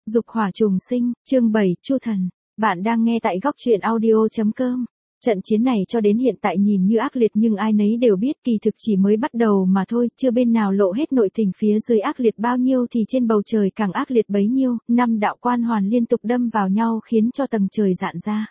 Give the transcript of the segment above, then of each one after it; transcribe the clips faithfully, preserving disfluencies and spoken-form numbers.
Dục hỏa trùng sinh, chương bảy, Chu thần. Bạn đang nghe tại góc truyện audio.com. Trận chiến này cho đến hiện tại nhìn như ác liệt nhưng ai nấy đều biết kỳ thực chỉ mới bắt đầu mà thôi, chưa bên nào lộ hết nội tình. Phía dưới ác liệt bao nhiêu thì trên bầu trời càng ác liệt bấy nhiêu, năm đạo quan hoàn liên tục đâm vào nhau khiến cho tầng trời rạn ra.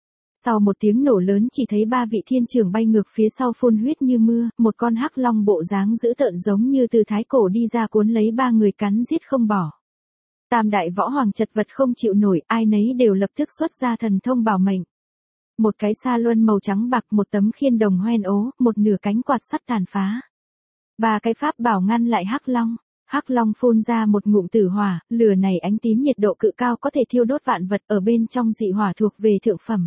Sau một tiếng nổ lớn chỉ thấy ba vị thiên trưởng bay ngược phía sau phun huyết như mưa, một con hắc long bộ dáng dữ tợn giống như từ thái cổ đi ra cuốn lấy ba người cắn giết không bỏ. Tam đại võ hoàng chật vật không chịu nổi, ai nấy đều lập tức xuất ra thần thông bảo mệnh. Một cái sa luân màu trắng bạc, một tấm khiên đồng hoen ố, một nửa cánh quạt sắt tàn phá. Ba cái pháp bảo ngăn lại hắc long. Hắc long phun ra một ngụm tử hỏa, lửa này ánh tím nhiệt độ cự cao có thể thiêu đốt vạn vật, ở bên trong dị hỏa thuộc về thượng phẩm.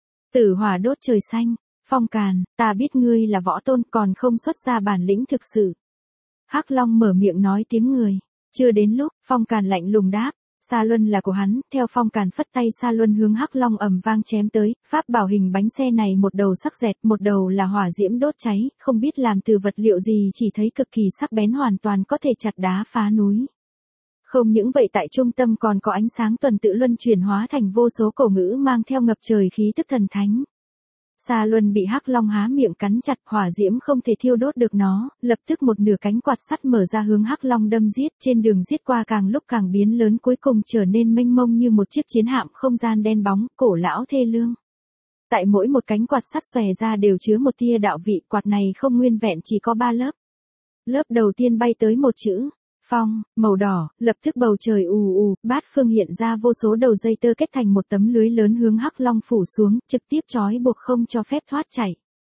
Tử hỏa đốt trời xanh. Phong Càn, ta biết ngươi là võ tôn còn không xuất ra bản lĩnh thực sự. Hắc long mở miệng nói tiếng người. Chưa đến lúc, Phong Càn lạnh lùng đáp, sa luân là của hắn. Theo Phong Càn phất tay, sa luân hướng hắc long ầm vang chém tới. Pháp bảo hình bánh xe này một đầu sắc dẹt, một đầu là hỏa diễm đốt cháy, không biết làm từ vật liệu gì, chỉ thấy cực kỳ sắc bén, hoàn toàn có thể chặt đá phá núi. Không những vậy, tại trung tâm còn có ánh sáng tuần tự luân chuyển hóa thành vô số cổ ngữ mang theo ngập trời khí tức thần thánh. Sa luân bị hắc long há miệng cắn chặt, hỏa diễm không thể thiêu đốt được nó, lập tức một nửa cánh quạt sắt mở ra hướng hắc long đâm giết, trên đường giết qua càng lúc càng biến lớn, cuối cùng trở nên mênh mông như một chiếc chiến hạm không gian đen bóng, cổ lão thê lương. Tại mỗi một cánh quạt sắt xòe ra đều chứa một tia đạo vị, quạt này không nguyên vẹn, chỉ có ba lớp. Lớp đầu tiên bay tới một chữ phong, màu đỏ, lập tức bầu trời ù ù, bát phương hiện ra vô số đầu dây tơ kết thành một tấm lưới lớn hướng hắc long phủ xuống, trực tiếp trói buộc không cho phép thoát chạy.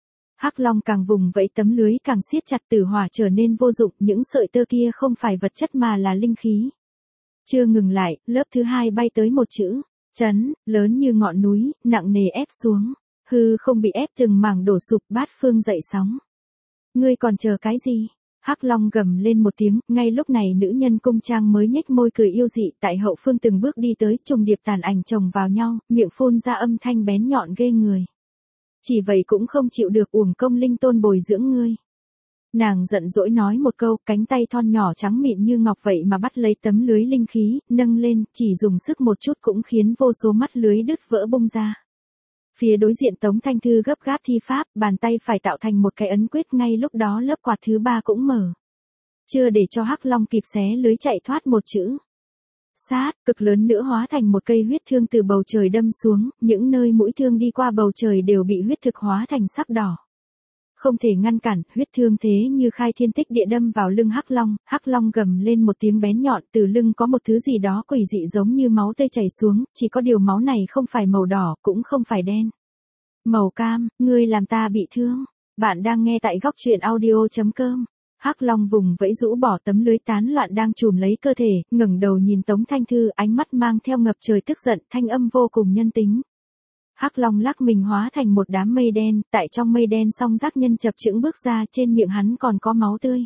Hắc long càng vùng vẫy, tấm lưới càng siết chặt, tử hỏa trở nên vô dụng, những sợi tơ kia không phải vật chất mà là linh khí. Chưa ngừng lại, lớp thứ hai bay tới một chữ chấn, lớn như ngọn núi, nặng nề ép xuống, hư không bị ép từng mảng đổ sụp, bát phương dậy sóng. Ngươi còn chờ cái gì? Hắc long gầm lên một tiếng, ngay lúc này nữ nhân cung trang mới nhếch môi cười yêu dị, tại hậu phương từng bước đi tới, trùng điệp tàn ảnh chồng vào nhau, miệng phun ra âm thanh bén nhọn ghê người. Chỉ vậy cũng không chịu được, uổng công linh tôn bồi dưỡng ngươi. Nàng giận dỗi nói một câu, cánh tay thon nhỏ trắng mịn như ngọc vậy mà bắt lấy tấm lưới linh khí, nâng lên, chỉ dùng sức một chút cũng khiến vô số mắt lưới đứt vỡ bung ra. Phía đối diện Tống Thanh Thư gấp gáp thi pháp, bàn tay phải tạo thành một cái ấn quyết, ngay lúc đó lớp quạt thứ ba cũng mở. Chưa để cho hắc long kịp xé lưới chạy thoát, một chữ sát, cực lớn nữa hóa thành một cây huyết thương từ bầu trời đâm xuống, những nơi mũi thương đi qua bầu trời đều bị huyết thực hóa thành sắc đỏ. Không thể ngăn cản, huyết thương thế như khai thiên tích địa đâm vào lưng hắc long, hắc long gầm lên một tiếng bén nhọn, từ lưng có một thứ gì đó quỷ dị giống như máu tươi chảy xuống, chỉ có điều máu này không phải màu đỏ, cũng không phải đen. Màu cam, ngươi làm ta bị thương. Bạn đang nghe tại góc truyện audio.com. Hắc long vùng vẫy rũ bỏ tấm lưới tán loạn đang trùm lấy cơ thể, ngẩng đầu nhìn Tống Thanh Thư, ánh mắt mang theo ngập trời tức giận, thanh âm vô cùng nhân tính. Hắc long lắc mình hóa thành một đám mây đen, tại trong mây đen song giác nhân chập chững bước ra, trên miệng hắn còn có máu tươi.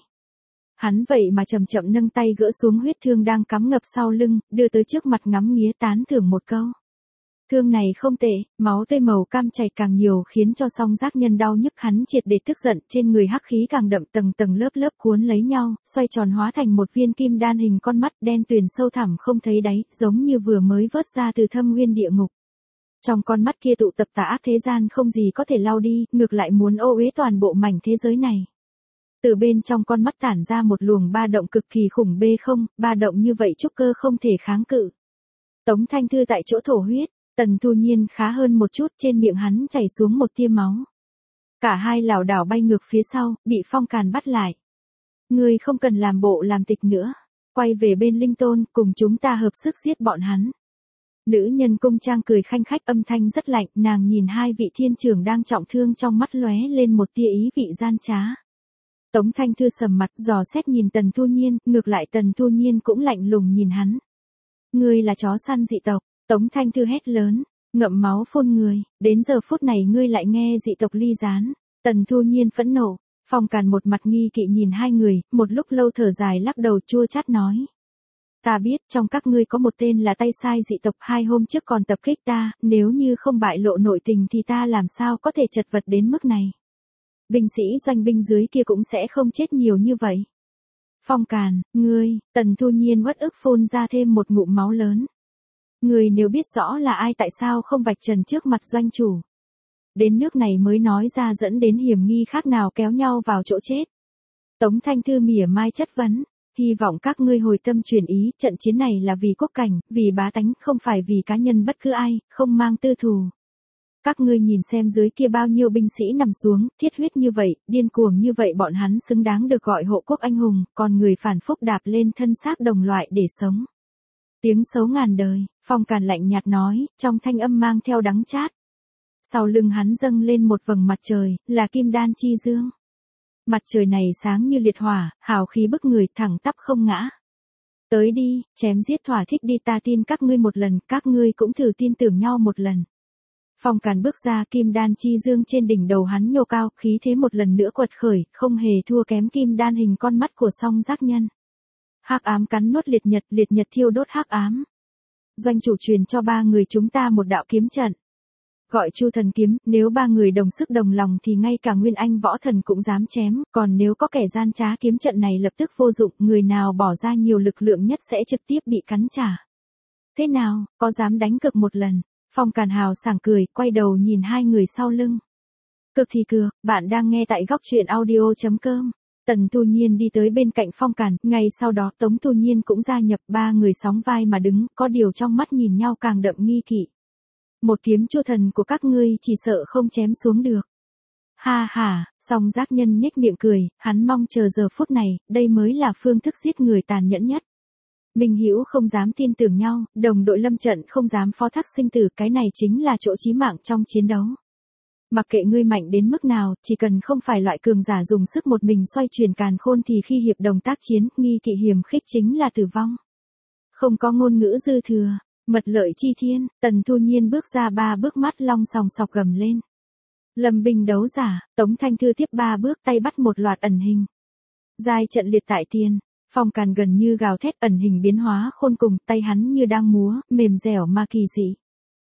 Hắn vậy mà chậm chậm nâng tay gỡ xuống huyết thương đang cắm ngập sau lưng, đưa tới trước mặt ngắm nghía, tán thưởng một câu. Thương này không tệ, máu tươi màu cam chảy càng nhiều khiến cho song giác nhân đau nhức, hắn triệt để tức giận, trên người hắc khí càng đậm, tầng tầng lớp lớp cuốn lấy nhau, xoay tròn hóa thành một viên kim đan hình con mắt đen tuyền sâu thẳm không thấy đáy, giống như vừa mới vớt ra từ thâm nguyên địa ngục. Trong con mắt kia tụ tập tà ác thế gian không gì có thể lau đi, ngược lại muốn ô uế toàn bộ mảnh thế giới này. Từ bên trong con mắt tản ra một luồng ba động cực kỳ khủng bê không, ba động như vậy trúc cơ không thể kháng cự. Tống Thanh Thư tại chỗ thổ huyết, Tần Thu Nhiên khá hơn một chút, trên miệng hắn chảy xuống một tia máu. Cả hai lảo đảo bay ngược phía sau, bị Phong Càn bắt lại. Ngươi không cần làm bộ làm tịch nữa, quay về bên linh tôn, cùng chúng ta hợp sức giết bọn hắn. Nữ nhân cung trang cười khanh khách, âm thanh rất lạnh, nàng nhìn hai vị thiên trưởng đang trọng thương, trong mắt lóe lên một tia ý vị gian trá. Tống Thanh Thư sầm mặt dò xét nhìn Tần Thu Nhiên, ngược lại Tần Thu Nhiên cũng lạnh lùng nhìn hắn. Ngươi là chó săn dị tộc, Tống Thanh Thư hét lớn, ngậm máu phun người, đến giờ phút này ngươi lại nghe dị tộc ly gián. Tần Thu Nhiên phẫn nộ, Phong Càn một mặt nghi kỵ nhìn hai người, một lúc lâu thở dài lắc đầu chua chát nói. Ta biết trong các ngươi có một tên là tay sai dị tộc, hai hôm trước còn tập kích ta, nếu như không bại lộ nội tình thì ta làm sao có thể chật vật đến mức này. Binh sĩ doanh binh dưới kia cũng sẽ không chết nhiều như vậy. Phong Càn, ngươi, Tần Thu Nhiên uất ức phun ra thêm một ngụm máu lớn. Người nếu biết rõ là ai tại sao không vạch trần trước mặt doanh chủ. Đến nước này mới nói ra dẫn đến hiểm nghi khác nào kéo nhau vào chỗ chết. Tống Thanh Thư mỉa mai chất vấn, hy vọng các ngươi hồi tâm chuyển ý, trận chiến này là vì quốc cảnh, vì bá tánh, không phải vì cá nhân bất cứ ai, không mang tư thù. Các ngươi nhìn xem dưới kia bao nhiêu binh sĩ nằm xuống, thiết huyết như vậy, điên cuồng như vậy, bọn hắn xứng đáng được gọi hộ quốc anh hùng, còn người phản phúc đạp lên thân xác đồng loại để sống. Tiếng xấu ngàn đời, Phong Càn lạnh nhạt nói, trong thanh âm mang theo đắng chát. Sau lưng hắn dâng lên một vầng mặt trời, là kim đan chi dương. Mặt trời này sáng như liệt hỏa, hào khí bức người, thẳng tắp không ngã. Tới đi, chém giết thỏa thích đi, ta tin các ngươi một lần, các ngươi cũng thử tin tưởng nhau một lần. Phong Càn bước ra, kim đan chi dương trên đỉnh đầu hắn nhô cao, khí thế một lần nữa quật khởi, không hề thua kém kim đan hình con mắt của song giác nhân. Hắc ám cắn nuốt liệt nhật, liệt nhật thiêu đốt hắc ám. Doanh chủ truyền cho ba người chúng ta một đạo kiếm trận. Gọi Chu Thần kiếm, nếu ba người đồng sức đồng lòng thì ngay cả Nguyên Anh võ thần cũng dám chém, còn nếu có kẻ gian trá kiếm trận này lập tức vô dụng, người nào bỏ ra nhiều lực lượng nhất sẽ trực tiếp bị cắn trả. Thế nào, có dám đánh cược một lần? Phong Càn hào sảng cười, quay đầu nhìn hai người sau lưng. Cực thì cược, bạn đang nghe tại góc truyện audio chấm com. Tần Tu Nhiên đi tới bên cạnh Phong Càn, ngay sau đó Tống Tu Nhiên cũng gia nhập, ba người sóng vai mà đứng, có điều trong mắt nhìn nhau càng đậm nghi kỵ. Một kiếm Chu Thần của các ngươi chỉ sợ không chém xuống được. Ha ha, song giác nhân nhếch miệng cười, hắn mong chờ giờ phút này, đây mới là phương thức giết người tàn nhẫn nhất. Minh Hữu không dám tin tưởng nhau, đồng đội lâm trận không dám phó thác sinh tử, cái này chính là chỗ chí mạng trong chiến đấu. Mặc kệ ngươi mạnh đến mức nào, chỉ cần không phải loại cường giả dùng sức một mình xoay chuyển càn khôn thì khi hiệp đồng tác chiến, nghi kỵ hiểm khích chính là tử vong. Không có ngôn ngữ dư thừa, mật lợi chi thiên, Tần Tu Nhiên bước ra ba bước, mắt long sòng sọc gầm lên. Lâm binh đấu giả, Tống Thanh Thư tiếp ba bước, tay bắt một loạt ẩn hình. Giai trận liệt tại tiền. Phong Càn gần như gào thét, ẩn hình biến hóa khôn cùng, tay hắn như đang múa, mềm dẻo mà kỳ dị.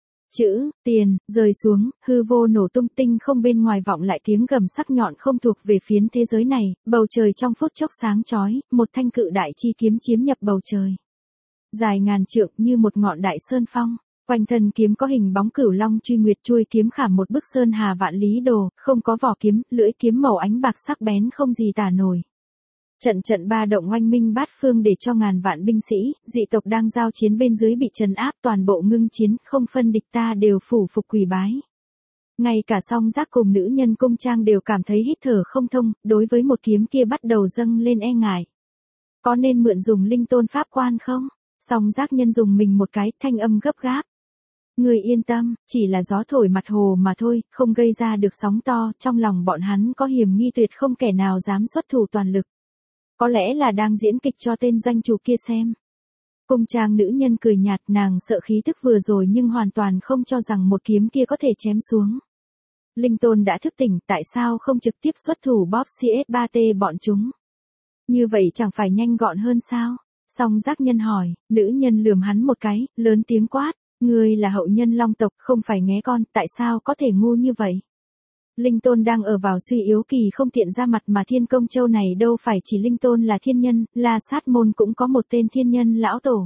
Chữ, tiền, rơi xuống, hư vô nổ tung, tinh không bên ngoài vọng lại tiếng gầm sắc nhọn không thuộc về phiến thế giới này, bầu trời trong phút chốc sáng chói, một thanh cự đại chi kiếm chiếm nhập bầu trời. Dài ngàn trượng như một ngọn đại sơn phong, quanh thân kiếm có hình bóng cửu long truy nguyệt, chui kiếm khảm một bức sơn hà vạn lý đồ, không có vỏ kiếm, lưỡi kiếm màu ánh bạc sắc bén không gì tả nổi. Trận trận ba động oanh minh bát phương để cho ngàn vạn binh sĩ, dị tộc đang giao chiến bên dưới bị trấn áp, toàn bộ ngưng chiến, không phân địch ta đều phủ phục quỳ bái. Ngay cả song giác cùng nữ nhân cung trang đều cảm thấy hít thở không thông, đối với một kiếm kia bắt đầu dâng lên e ngại. Có nên mượn dùng linh tôn pháp quan không? Song giác nhân dùng mình một cái, thanh âm gấp gáp. Người yên tâm, chỉ là gió thổi mặt hồ mà thôi, không gây ra được sóng to, trong lòng bọn hắn có hiểm nghi, tuyệt không kẻ nào dám xuất thủ toàn lực. Có lẽ là đang diễn kịch cho tên doanh chủ kia xem. Cung trang nữ nhân cười nhạt, nàng sợ khí tức vừa rồi nhưng hoàn toàn không cho rằng một kiếm kia có thể chém xuống. Linh tôn đã thức tỉnh, tại sao không trực tiếp xuất thủ bóp xê ét ba tê bọn chúng? Như vậy chẳng phải nhanh gọn hơn sao? Song giác nhân hỏi, nữ nhân lườm hắn một cái, lớn tiếng quát, ngươi là hậu nhân long tộc, không phải nghé con, tại sao có thể ngu như vậy? Linh tôn đang ở vào suy yếu kỳ, không tiện ra mặt, mà Thiên Công Châu này đâu phải chỉ linh tôn là thiên nhân, La Sát môn cũng có một tên thiên nhân lão tổ.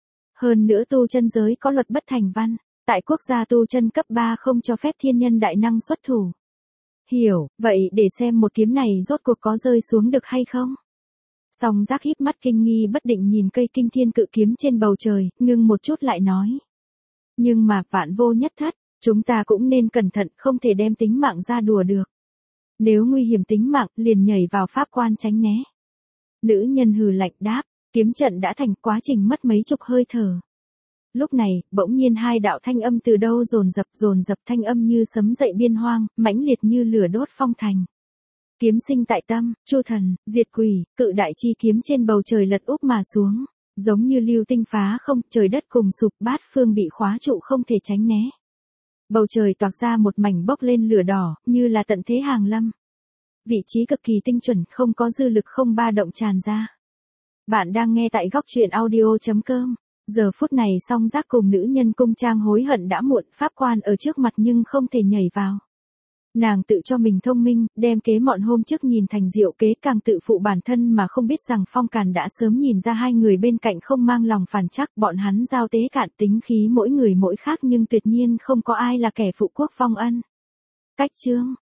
Hơn nữa tu chân giới có luật bất thành văn, tại quốc gia tu chân cấp ba không cho phép thiên nhân đại năng xuất thủ. Hiểu, vậy để xem một kiếm này rốt cuộc có rơi xuống được hay không? Song giác híp mắt kinh nghi bất định nhìn cây kinh thiên cự kiếm trên bầu trời, ngưng một chút lại nói. Nhưng mà vạn vô nhất thất. Chúng ta cũng nên cẩn thận, không thể đem tính mạng ra đùa được. Nếu nguy hiểm tính mạng, liền nhảy vào pháp quan tránh né. Nữ nhân hừ lạnh đáp, kiếm trận đã thành, quá trình mất mấy chục hơi thở. Lúc này, bỗng nhiên hai đạo thanh âm từ đâu dồn dập dồn dập, thanh âm như sấm dậy biên hoang, mãnh liệt như lửa đốt phong thành. Kiếm sinh tại tâm, Chu Thần, diệt quỷ, cự đại chi kiếm trên bầu trời lật úp mà xuống, giống như lưu tinh phá không, trời đất cùng sụp, bát phương bị khóa trụ không thể tránh né. Bầu trời toạc ra một mảnh bốc lên lửa đỏ, như là tận thế hàng lâm. Vị trí cực kỳ tinh chuẩn, không có dư lực, không ba động tràn ra. Bạn đang nghe tại góc truyện audio chấm com. Giờ phút này song giác cùng nữ nhân cung trang hối hận đã muộn, pháp quan ở trước mặt nhưng không thể nhảy vào. Nàng tự cho mình thông minh, đem kế mọn hôm trước nhìn thành diệu kế, càng tự phụ bản thân mà không biết rằng Phong Càn đã sớm nhìn ra hai người bên cạnh không mang lòng phản chắc, bọn hắn giao tế cạn tính khí mỗi người mỗi khác nhưng tuyệt nhiên không có ai là kẻ phụ quốc Phong Ân. Cách chương